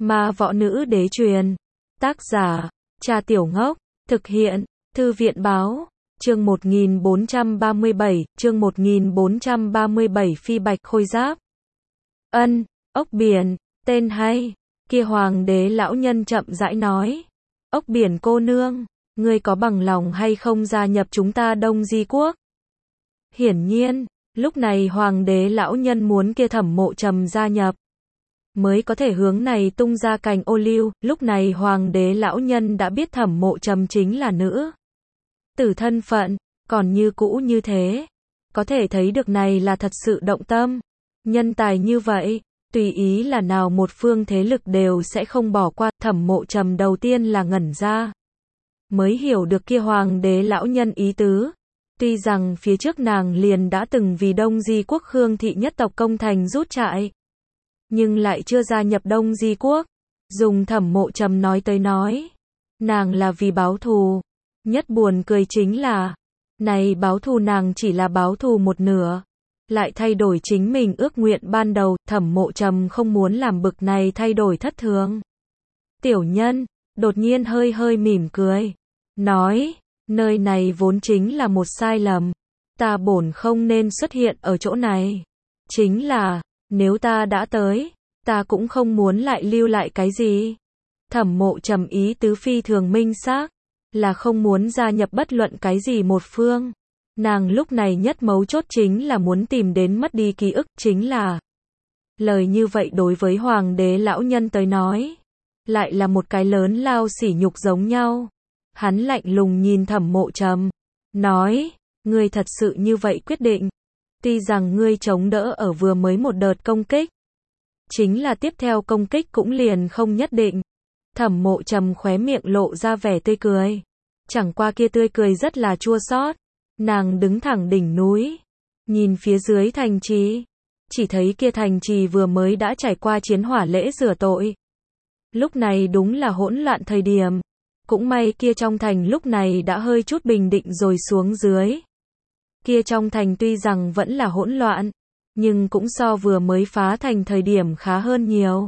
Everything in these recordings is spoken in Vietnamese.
Ma võ nữ đế truyền. Tác giả, Cha Tiểu Ngốc. Thực hiện, Thư viện báo. Chương 1437, chương 1437 Phi Bạch Khôi Giáp. Ân, ốc biển, tên hay. Kia hoàng đế lão nhân chậm rãi nói. Ốc biển cô nương, ngươi có bằng lòng hay không gia nhập chúng ta Đông Di Quốc? Hiển nhiên, lúc này hoàng đế lão nhân muốn kia Thẩm Mộ Trầm gia nhập, mới có thể hướng này tung ra cành ô liu. Lúc này hoàng đế lão nhân đã biết Thẩm Mộ Trầm chính là nữ tử thân phận, còn như cũ như thế, có thể thấy được này là thật sự động tâm. Nhân tài như vậy, tùy ý là nào một phương thế lực đều sẽ không bỏ qua. Thẩm Mộ Trầm đầu tiên là ngẩn ra, mới hiểu được kia hoàng đế lão nhân ý tứ. Tuy rằng phía trước nàng liền đã từng vì Đông Di Quốc Khương thị nhất tộc công thành rút trại, nhưng lại chưa gia nhập Đông Di Quốc. Dùng Thẩm Mộ Trầm nói tới nói, nàng là vì báo thù. Nhất buồn cười chính là, này báo thù nàng chỉ là báo thù một nửa, lại thay đổi chính mình ước nguyện ban đầu. Thẩm Mộ Trầm không muốn làm bực này thay đổi thất thường. Tiểu nhân, đột nhiên hơi hơi mỉm cười, nói, nơi này vốn chính là một sai lầm. Ta bổn không nên xuất hiện ở chỗ này. Chính là, nếu ta đã tới, ta cũng không muốn lại lưu lại cái gì. Thẩm Mộ Trầm ý tứ phi thường minh xác, là không muốn gia nhập bất luận cái gì một phương. Nàng lúc này nhất mấu chốt chính là muốn tìm đến mất đi ký ức. Chính là, lời như vậy đối với hoàng đế lão nhân tới nói, lại là một cái lớn lao sỉ nhục giống nhau. Hắn lạnh lùng nhìn Thẩm Mộ Trầm, nói, ngươi thật sự như vậy quyết định? Tuy rằng ngươi chống đỡ ở vừa mới một đợt công kích, chính là tiếp theo công kích cũng liền không nhất định. Thẩm Mộ Trầm khóe miệng lộ ra vẻ tươi cười, chẳng qua kia tươi cười rất là chua xót. Nàng đứng thẳng đỉnh núi, nhìn phía dưới thành trì, chỉ thấy kia thành trì vừa mới đã trải qua chiến hỏa lễ rửa tội. Lúc này đúng là hỗn loạn thời điểm. Cũng may kia trong thành lúc này đã hơi chút bình định rồi xuống dưới. Kia trong thành tuy rằng vẫn là hỗn loạn, nhưng cũng so vừa mới phá thành thời điểm khá hơn nhiều.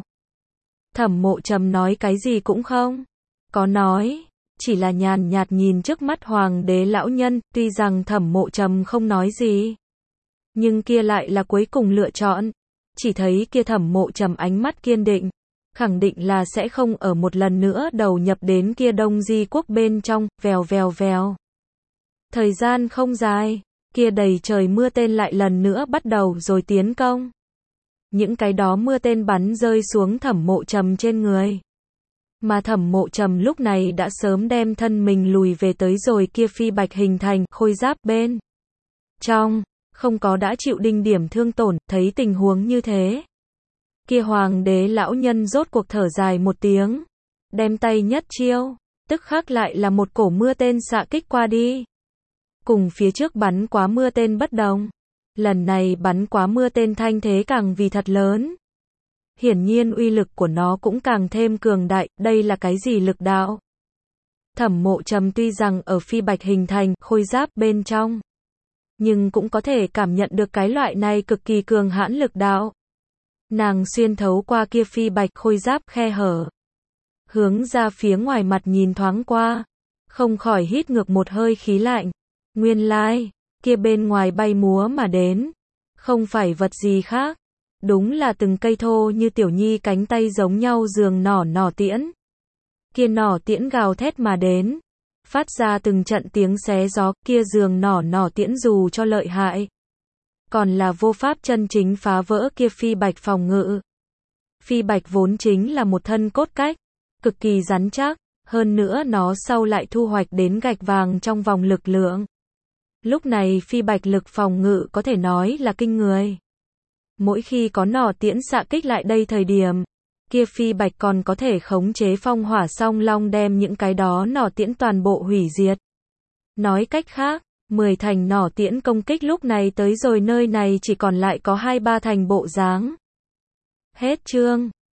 Thẩm Mộ Trầm nói cái gì cũng không có nói, chỉ là nhàn nhạt nhìn trước mắt hoàng đế lão nhân. Tuy rằng Thẩm Mộ Trầm không nói gì, nhưng kia lại là cuối cùng lựa chọn. Chỉ thấy kia Thẩm Mộ Trầm ánh mắt kiên định, khẳng định là sẽ không ở một lần nữa đầu nhập đến kia Đông Di Quốc bên trong. Vèo vèo vèo. Thời gian không dài, kia đầy trời mưa tên lại lần nữa bắt đầu rồi tiến công. Những cái đó mưa tên bắn rơi xuống Thẩm Mộ Trầm trên người. Mà Thẩm Mộ Trầm lúc này đã sớm đem thân mình lùi về tới rồi kia phi bạch hình thành khôi giáp bên trong, không có đã chịu đinh điểm thương tổn. Thấy tình huống như thế, kia hoàng đế lão nhân rốt cuộc thở dài một tiếng, đem tay nhất chiêu, tức khắc lại là một cổ mưa tên xạ kích qua đi. Cùng phía trước bắn quá mưa tên bất đồng, lần này bắn quá mưa tên thanh thế càng vì thật lớn. Hiển nhiên uy lực của nó cũng càng thêm cường đại. Đây là cái gì lực đạo? Thẩm Mộ Trầm tuy rằng ở phi bạch hình thành khôi giáp bên trong, nhưng cũng có thể cảm nhận được cái loại này cực kỳ cường hãn lực đạo. Nàng xuyên thấu qua kia phi bạch khôi giáp khe hở, hướng ra phía ngoài mặt nhìn thoáng qua, không khỏi hít ngược một hơi khí lạnh. Nguyên lai, kia bên ngoài bay múa mà đến, không phải vật gì khác, đúng là từng cây thô như tiểu nhi cánh tay giống nhau giường nỏ tiễn. Kia nỏ tiễn gào thét mà đến, phát ra từng trận tiếng xé gió. Kia giường nỏ tiễn dù cho lợi hại, còn là vô pháp chân chính phá vỡ kia phi bạch phòng ngự. Phi bạch vốn chính là một thân cốt cách, cực kỳ rắn chắc, hơn nữa nó sau lại thu hoạch đến gạch vàng trong vòng lực lượng. Lúc này phi bạch lực phòng ngự có thể nói là kinh người. Mỗi khi có nỏ tiễn xạ kích lại đây thời điểm, kia phi bạch còn có thể khống chế phong hỏa song long đem những cái đó nỏ tiễn toàn bộ hủy diệt. Nói cách khác, 10 thành nỏ tiễn công kích lúc này tới rồi nơi này chỉ còn lại có 2-3 thành bộ dáng. Hết chương.